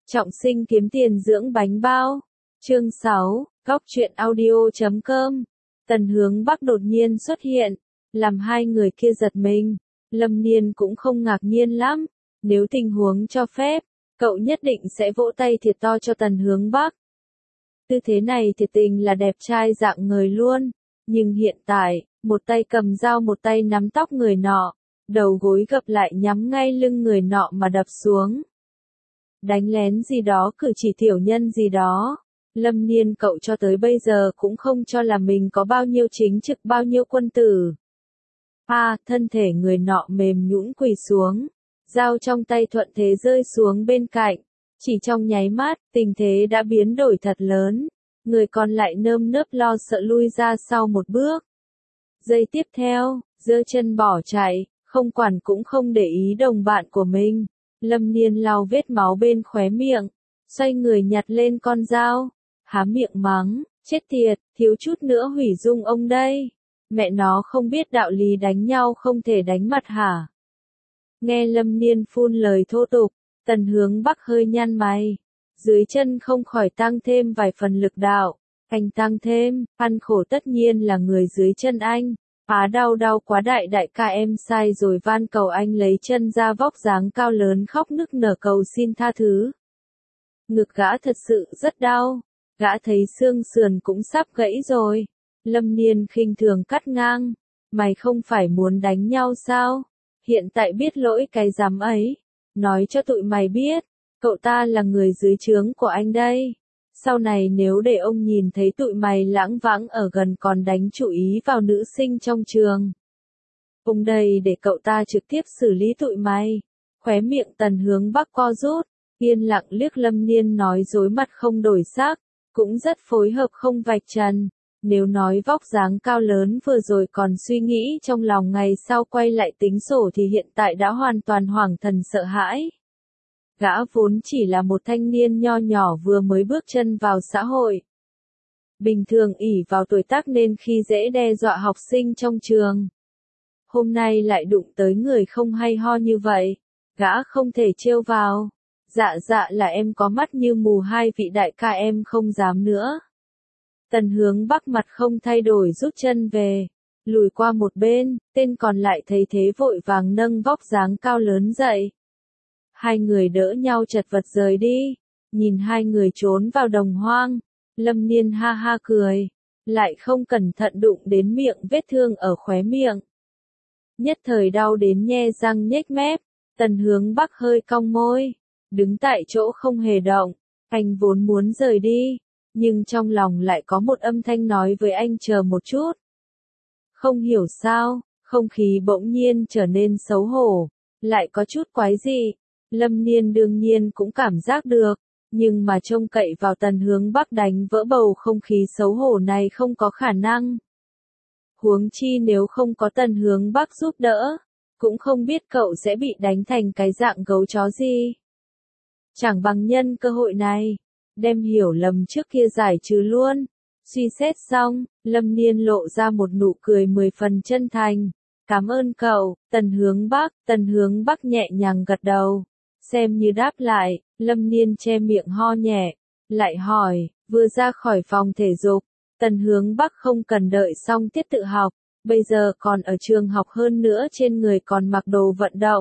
Trọng sinh kiếm tiền dưỡng bánh bao. Chương 6, Góc truyện audio.com. Tần Hướng Bắc đột nhiên xuất hiện, làm hai người kia giật mình. Lâm Niên cũng không ngạc nhiên lắm, nếu tình huống cho phép, cậu nhất định sẽ vỗ tay thiệt to cho Tần Hướng Bắc. Tư thế này thiệt tình là đẹp trai dạng người luôn, nhưng hiện tại, một tay cầm dao một tay nắm tóc người nọ, đầu gối gập lại nhắm ngay lưng người nọ mà đập xuống. Đánh lén gì đó, cử chỉ tiểu nhân gì đó. Lâm Niên cậu cho tới bây giờ cũng không cho là mình có bao nhiêu chính trực bao nhiêu quân tử. Thân thể người nọ mềm nhũn quỳ xuống, dao trong tay thuận thế rơi xuống bên cạnh. Chỉ trong nháy mắt, tình thế đã biến đổi thật lớn. Người còn lại nơm nớp lo sợ lui ra sau một bước. Giây tiếp theo, giơ chân bỏ chạy, không quản cũng không để ý đồng bạn của mình. Lâm Niên lau vết máu bên khóe miệng, xoay người nhặt lên con dao, há miệng mắng, chết tiệt, thiếu chút nữa hủy dung ông đây. Mẹ nó không biết đạo lý đánh nhau không thể đánh mặt hả? Nghe Lâm Niên phun lời thô tục, Tần Hướng Bắc hơi nhăn mày, dưới chân không khỏi tăng thêm vài phần lực đạo. Anh tăng thêm, ăn khổ tất nhiên là người dưới chân anh. Đau quá đại ca em sai rồi, van cầu anh lấy chân ra. Vóc dáng cao lớn khóc nức nở cầu xin tha thứ. Ngực gã thật sự rất đau, gã thấy xương sườn cũng sắp gãy rồi. Lâm Niên khinh thường cắt ngang, mày không phải muốn đánh nhau sao? Hiện tại biết lỗi cái dám ấy, nói cho tụi mày biết, cậu ta là người dưới trướng của anh đây. Sau này nếu để ông nhìn thấy tụi mày lãng vãng ở gần còn đánh chú ý vào nữ sinh trong trường, ông đây để cậu ta trực tiếp xử lý tụi mày. Khóe miệng Tần Hướng Bắc co rút, yên lặng liếc Lâm Niên nói dối mặt không đổi sắc, cũng rất phối hợp không vạch trần. Nếu nói vóc dáng cao lớn vừa rồi còn suy nghĩ trong lòng ngày sau quay lại tính sổ thì hiện tại đã hoàn toàn hoảng thần sợ hãi. Gã vốn chỉ là một thanh niên nho nhỏ vừa mới bước chân vào xã hội. Bình thường ỷ vào tuổi tác nên khi dễ đe dọa học sinh trong trường. Hôm nay lại đụng tới người không hay ho như vậy, gã không thể trêu vào. Dạ là em có mắt như mù, hai vị đại ca em không dám nữa. Tần Hướng Bắc mặt không thay đổi rút chân về, lùi qua một bên, tên còn lại thấy thế vội vàng nâng vóc dáng cao lớn dậy. Hai người đỡ nhau chật vật rời đi, nhìn hai người trốn vào đồng hoang, Lâm Niên ha ha cười, lại không cẩn thận đụng đến miệng vết thương ở khóe miệng. Nhất thời đau đến nhe răng nhếch mép, Tần Hướng Bắc hơi cong môi, đứng tại chỗ không hề động. Anh vốn muốn rời đi, nhưng trong lòng lại có một âm thanh nói với anh chờ một chút. Không hiểu sao, không khí bỗng nhiên trở nên xấu hổ, lại có chút quái dị. Lâm Niên đương nhiên cũng cảm giác được, nhưng mà trông cậy vào Tần Hướng Bắc đánh vỡ bầu không khí xấu hổ này không có khả năng. Huống chi nếu không có Tần Hướng Bắc giúp đỡ, cũng không biết cậu sẽ bị đánh thành cái dạng gấu chó gì. Chẳng bằng nhân cơ hội này, đem hiểu lầm trước kia giải trừ luôn. Suy xét xong, Lâm Niên lộ ra một nụ cười 10 phần chân thành. Cảm ơn cậu, Tần Hướng Bắc nhẹ nhàng gật đầu. Xem như đáp lại, Lâm Niên che miệng ho nhẹ, lại hỏi, vừa ra khỏi phòng thể dục, Tần Hướng Bắc không cần đợi xong tiết tự học, bây giờ còn ở trường học hơn nữa trên người còn mặc đồ vận động.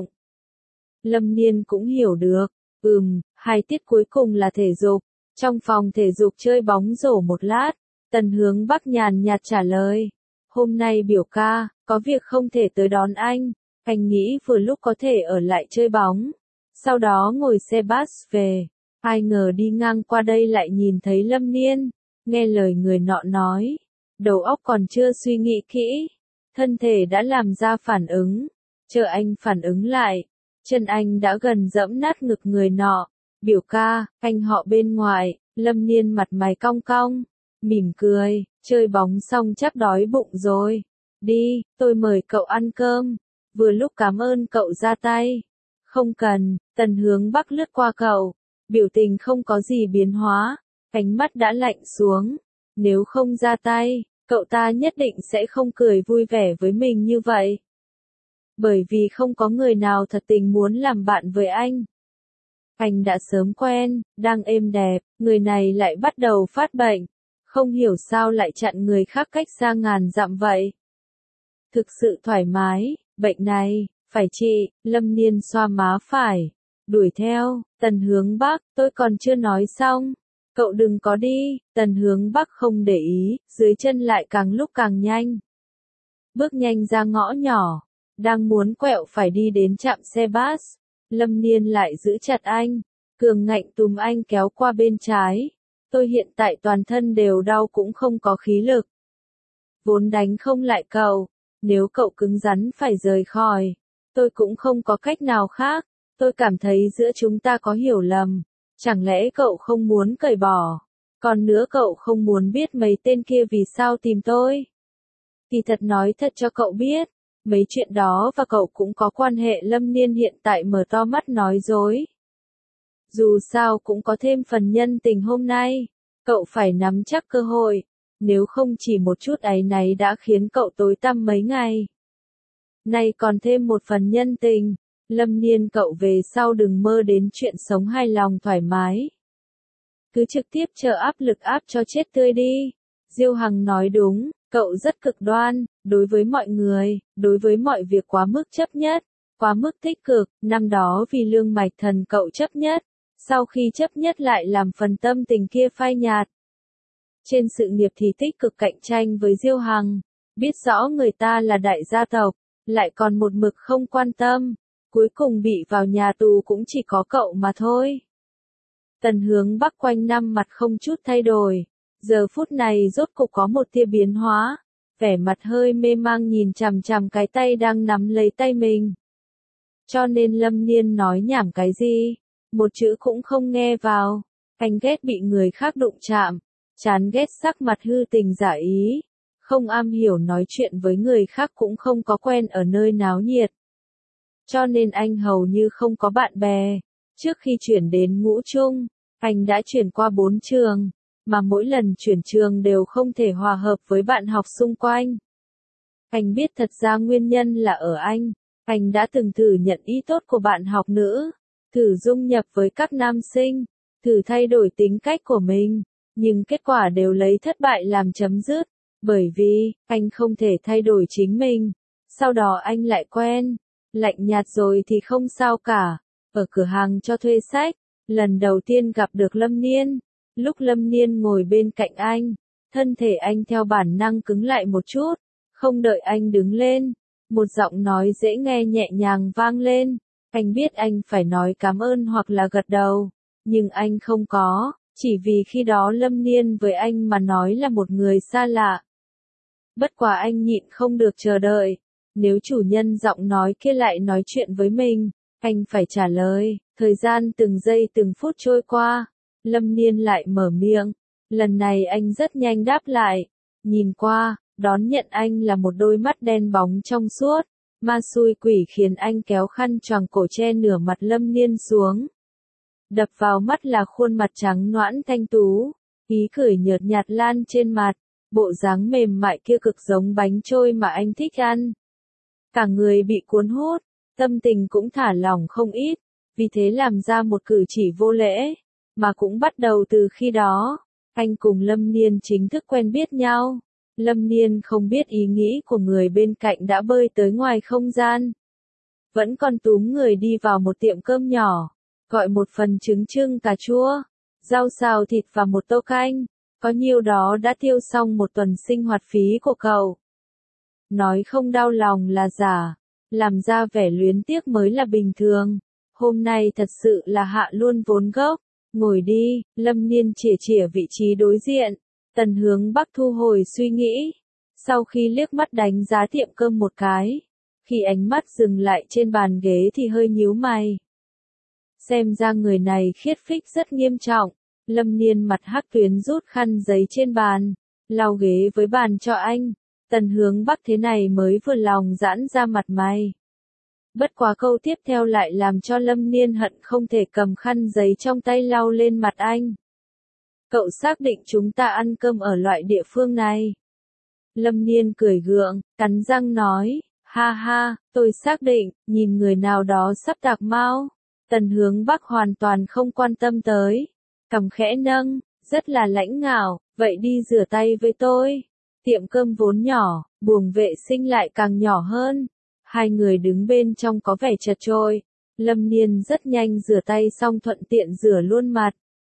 Lâm Niên cũng hiểu được, hai tiết cuối cùng là thể dục, trong phòng thể dục chơi bóng rổ một lát, Tần Hướng Bắc nhàn nhạt trả lời, hôm nay biểu ca, có việc không thể tới đón anh nghĩ vừa lúc có thể ở lại chơi bóng. Sau đó ngồi xe bus về, ai ngờ đi ngang qua đây lại nhìn thấy Lâm Niên, nghe lời người nọ nói, đầu óc còn chưa suy nghĩ kỹ, thân thể đã làm ra phản ứng, chờ anh phản ứng lại, chân anh đã gần dẫm nát ngực người nọ, biểu ca, anh họ bên ngoài. Lâm Niên mặt mày cong cong, mỉm cười, chơi bóng xong chắc đói bụng rồi, đi, tôi mời cậu ăn cơm, vừa lúc cảm ơn cậu ra tay. Không cần, Tần Hướng Bắc lướt qua cậu, biểu tình không có gì biến hóa, ánh mắt đã lạnh xuống, nếu không ra tay, cậu ta nhất định sẽ không cười vui vẻ với mình như vậy. Bởi vì không có người nào thật tình muốn làm bạn với anh. Anh đã sớm quen, đang êm đẹp, người này lại bắt đầu phát bệnh. Không hiểu sao lại chặn người khác cách xa ngàn dặm vậy. Thực sự thoải mái, bệnh này, phải trị, Lâm Niên xoa má phải. Đuổi theo, Tần Hướng Bắc, tôi còn chưa nói xong. Cậu đừng có đi, Tần Hướng Bắc không để ý, dưới chân lại càng lúc càng nhanh. Bước nhanh ra ngõ nhỏ, đang muốn quẹo phải đi đến trạm xe bus. Lâm Niên lại giữ chặt anh, cường ngạnh túm anh kéo qua bên trái. Tôi hiện tại toàn thân đều đau cũng không có khí lực. Vốn đánh không lại cậu, nếu cậu cứng rắn phải rời khỏi, tôi cũng không có cách nào khác. Tôi cảm thấy giữa chúng ta có hiểu lầm. Chẳng lẽ cậu không muốn cởi bỏ? Còn nữa cậu không muốn biết mấy tên kia vì sao tìm tôi? Thì thật nói thật cho cậu biết, mấy chuyện đó và cậu cũng có quan hệ. Lâm Niên hiện tại mở to mắt nói dối. Dù sao cũng có thêm phần nhân tình hôm nay, cậu phải nắm chắc cơ hội, nếu không chỉ một chút áy náy đã khiến cậu tối tăm mấy ngày. Nay còn thêm một phần nhân tình, Lâm Niên cậu về sau đừng mơ đến chuyện sống hài lòng thoải mái. Cứ trực tiếp chờ áp lực áp cho chết tươi đi. Diêu Hằng nói đúng, cậu rất cực đoan, đối với mọi người, đối với mọi việc quá mức chấp nhất, quá mức tích cực, năm đó vì Lương Mạch Thần cậu chấp nhất, sau khi chấp nhất lại làm phần tâm tình kia phai nhạt. Trên sự nghiệp thì tích cực cạnh tranh với Diêu Hằng, biết rõ người ta là đại gia tộc, lại còn một mực không quan tâm, cuối cùng bị vào nhà tù cũng chỉ có cậu mà thôi. Tần Hướng Bắc quanh năm mặt không chút thay đổi, giờ phút này rốt cục có một tia biến hóa, vẻ mặt hơi mê mang nhìn chằm chằm cái tay đang nắm lấy tay mình. Cho nên Lâm Niên nói nhảm cái gì, một chữ cũng không nghe vào. Anh ghét bị người khác đụng chạm, chán ghét sắc mặt hư tình giả ý, không am hiểu nói chuyện với người khác cũng không có quen ở nơi náo nhiệt. Cho nên anh hầu như không có bạn bè. Trước khi chuyển đến Ngũ Trung, anh đã chuyển qua 4 trường, mà mỗi lần chuyển trường đều không thể hòa hợp với bạn học xung quanh. Anh biết thật ra nguyên nhân là ở anh đã từng thử nhận ý tốt của bạn học nữ, thử dung nhập với các nam sinh, thử thay đổi tính cách của mình, nhưng kết quả đều lấy thất bại làm chấm dứt, bởi vì anh không thể thay đổi chính mình. Sau đó anh lại quen, lạnh nhạt rồi thì không sao cả. Ở cửa hàng cho thuê sách, lần đầu tiên gặp được Lâm Niên, lúc Lâm Niên ngồi bên cạnh anh, thân thể anh theo bản năng cứng lại một chút, không đợi anh đứng lên, một giọng nói dễ nghe nhẹ nhàng vang lên. Anh biết anh phải nói cảm ơn hoặc là gật đầu, nhưng anh không có, chỉ vì khi đó Lâm Niên với anh mà nói là một người xa lạ. Bất quá anh nhịn không được chờ đợi, nếu chủ nhân giọng nói kia lại nói chuyện với mình, anh phải trả lời. Thời gian từng giây từng phút trôi qua, Lâm Niên lại mở miệng, lần này anh rất nhanh đáp lại, nhìn qua, đón nhận anh là một đôi mắt đen bóng trong suốt, ma xui quỷ khiến anh kéo khăn choàng cổ che nửa mặt Lâm Niên xuống. Đập vào mắt là khuôn mặt trắng nõn thanh tú, ý cười nhợt nhạt lan trên mặt, bộ dáng mềm mại kia cực giống bánh trôi mà anh thích ăn. Cả người bị cuốn hút, tâm tình cũng thả lỏng không ít, vì thế làm ra một cử chỉ vô lễ, mà cũng bắt đầu từ khi đó, anh cùng Lâm Niên chính thức quen biết nhau. Lâm Niên không biết ý nghĩ của người bên cạnh đã bơi tới ngoài không gian. Vẫn còn túm người đi vào một tiệm cơm nhỏ, gọi một phần trứng trưng cà chua, rau xào thịt và một tô canh, có nhiêu đó đã tiêu xong một tuần sinh hoạt phí của cậu. Nói không đau lòng là giả, làm ra vẻ luyến tiếc mới là bình thường. Hôm nay thật sự là hạ luôn vốn gốc. Ngồi đi, Lâm Niên chỉa chỉa vị trí đối diện. Tần Hướng Bắc thu hồi suy nghĩ. Sau khi liếc mắt đánh giá tiệm cơm một cái, khi ánh mắt dừng lại trên bàn ghế thì hơi nhíu mày. Xem ra người này khiết phích rất nghiêm trọng. Lâm Niên mặt hắc tuyến rút khăn giấy trên bàn, lau ghế với bàn cho anh. Tần Hướng Bắc thế này mới vừa lòng giãn ra mặt mày. Bất quá câu tiếp theo lại làm cho Lâm Niên hận không thể cầm khăn giấy trong tay lau lên mặt anh. Cậu xác định chúng ta ăn cơm ở loại địa phương này? Lâm Niên cười gượng, cắn răng nói, ha ha, tôi xác định, nhìn người nào đó sắp tạc mau. Tần Hướng Bắc hoàn toàn không quan tâm tới. Cằm khẽ nâng, rất là lãnh ngạo, vậy đi rửa tay với tôi. Tiệm cơm vốn nhỏ, buồng vệ sinh lại càng nhỏ hơn. Hai người đứng bên trong có vẻ chật chội. Lâm Niên rất nhanh rửa tay xong thuận tiện rửa luôn mặt.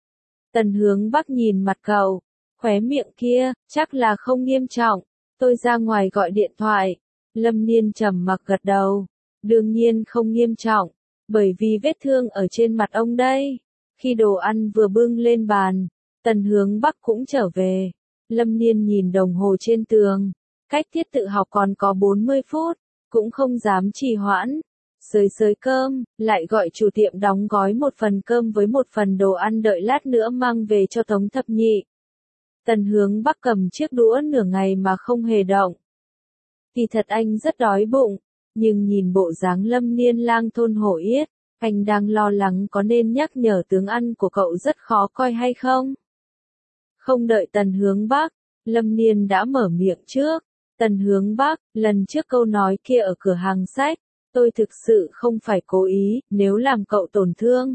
Tần Hướng Bắc nhìn mặt cậu, khóe miệng kia, chắc là không nghiêm trọng. Tôi ra ngoài gọi điện thoại. Lâm Niên trầm mặc gật đầu. Đương nhiên không nghiêm trọng, bởi vì vết thương ở trên mặt ông đây. Khi đồ ăn vừa bưng lên bàn, Tần Hướng Bắc cũng trở về. Lâm Niên nhìn đồng hồ trên tường, cách tiết tự học còn có 40 phút, cũng không dám trì hoãn. Xới cơm, lại gọi chủ tiệm đóng gói một phần cơm với một phần đồ ăn đợi lát nữa mang về cho Tống Thập Nhị. Tần Hướng Bắc cầm chiếc đũa nửa ngày mà không hề động. Kỳ thật anh rất đói bụng, nhưng nhìn bộ dáng Lâm Niên lang thôn hổ yết, anh đang lo lắng có nên nhắc nhở tướng ăn của cậu rất khó coi hay không. Không đợi Tần Hướng Bắc, Lâm Niên đã mở miệng trước. Tần Hướng Bắc, lần trước câu nói kia ở cửa hàng sách, tôi thực sự không phải cố ý, nếu làm cậu tổn thương.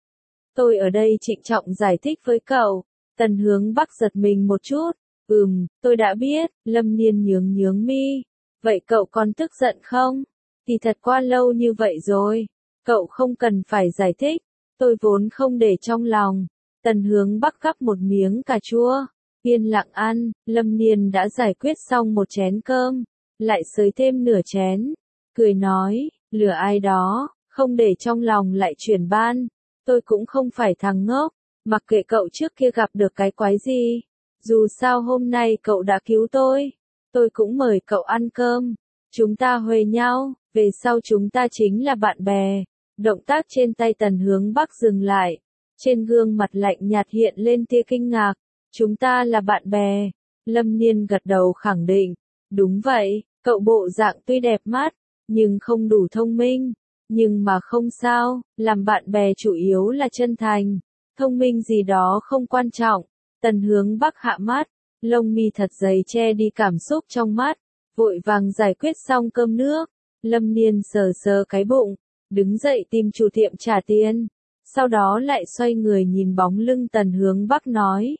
Tôi ở đây trịnh trọng giải thích với cậu. Tần Hướng Bắc giật mình một chút. Tôi đã biết. Lâm Niên nhướng mi. Vậy cậu còn tức giận không? Thì thật qua lâu như vậy rồi. Cậu không cần phải giải thích. Tôi vốn không để trong lòng. Tần Hướng Bắc gắp một miếng cà chua. Yên lặng ăn. Lâm Niên đã giải quyết xong một chén cơm. Lại xới thêm nửa chén. Cười nói, lừa ai đó, không để trong lòng lại chuyển ban. Tôi cũng không phải thằng ngốc. Mặc kệ cậu trước kia gặp được cái quái gì. Dù sao hôm nay cậu đã cứu tôi. Tôi cũng mời cậu ăn cơm. Chúng ta huề nhau, về sau chúng ta chính là bạn bè. Động tác trên tay Tần Hướng Bắc dừng lại. Trên gương mặt lạnh nhạt hiện lên tia kinh ngạc. Chúng ta là bạn bè. Lâm Niên gật đầu khẳng định. Đúng vậy, cậu bộ dạng tuy đẹp mắt, nhưng không đủ thông minh. Nhưng mà không sao, làm bạn bè chủ yếu là chân thành. Thông minh gì đó không quan trọng. Tần Hướng Bắc hạ mắt, lông mi thật dày che đi cảm xúc trong mắt, vội vàng giải quyết xong cơm nước. Lâm Niên sờ cái bụng, đứng dậy tìm chủ tiệm trả tiền. Sau đó lại xoay người nhìn bóng lưng Tần Hướng Bắc nói.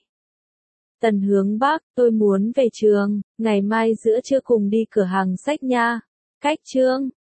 Tần Hướng Bắc, tôi muốn về trường, ngày mai giữa trưa cùng đi cửa hàng sách nha. Cách chương